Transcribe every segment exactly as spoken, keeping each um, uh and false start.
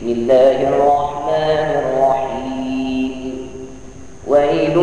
بسم الله الرحمن الرحيم. ويل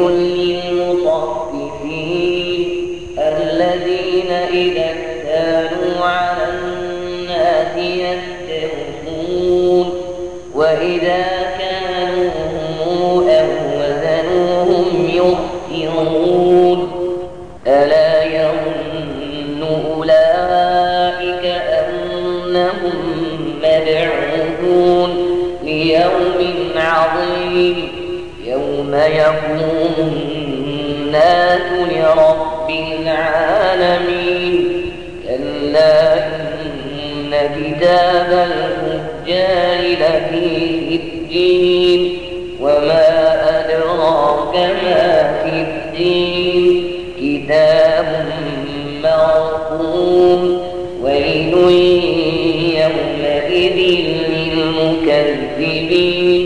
للمطففين الذين إذا اكتالوا على الناس يستوفون وإذا كانوهم أو وزنوهم يخسرون. ألا يظن أولئك أنهم مبعوثون ليوم عظيم يوم يقوم الناس لرب العالمين. كلا إن كتاب الفجار لفي سجين وما أدراك ما سجين كتاب مرقوم. ويل يومئذ للمكذبين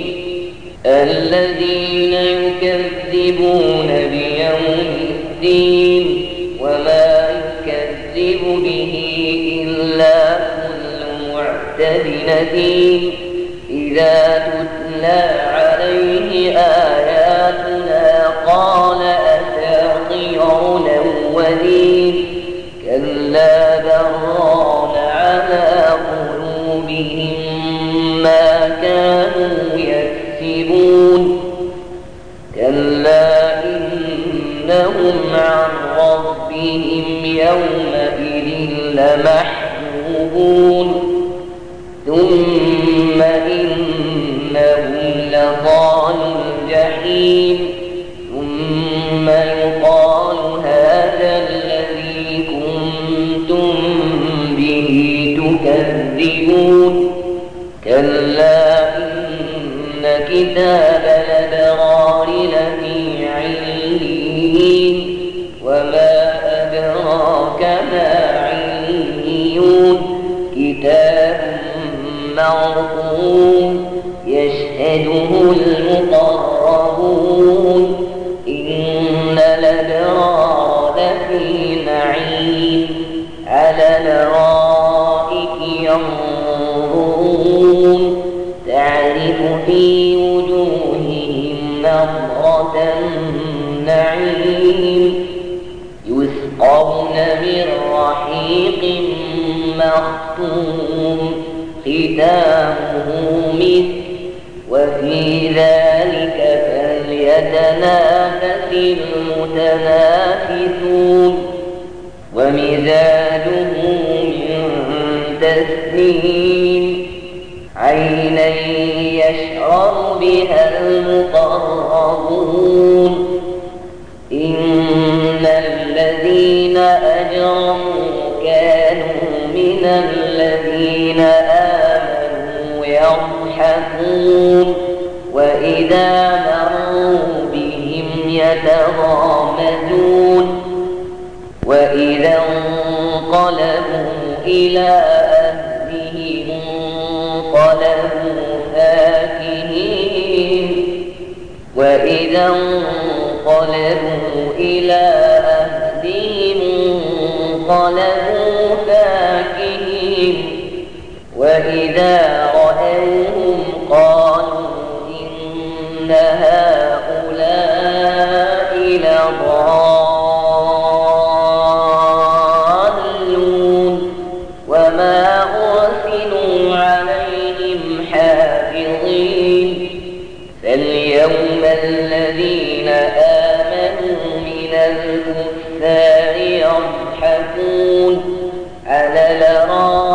الذين يكذبون بيوم الدين وما يكذب به إلا كل معتد أثيم. إذا تتلى عليه آياتنا قال أساطير الأولين. كلا بران على قلوبهم ما كانوا يكسبون. كلا إنهم عن ربهم يومئذ لمحجوبون. ثم إنهم لصالوا الجحيم. ثم يقال هذا الذي كنتم به تكذبون. كلا إن كتاب الأبرار لفي عليين وما أدراك ما عليون. كتاب مرقوم يشهده المقربون. إن الأبرار لفي نعيم على الأرائك ينظرون تعرف في وجوههم نضرة النعيم. يسقون من رحيق مختوم ختامه مسك وفي ذلك فليتنافس المتنافسون. ومزاجه من تسنيم عينا يشرب بها المقربون. إن الذين أجرموا كانوا من الذين آمنوا يضحكون وإذا مروا بهم يتغامزون. وإذا انقلبوا إلى أهلهم انقلبوا فاكهين. وإذا انقلبوا إلى أهلهم انقلبوا فاكهين. وإذا رأوهم قالوا إن هؤلاء لضالون وما أرسلوا عليهم حافظين. فاليوم الذين آمنوا من الكفار يضحكون على الأرائك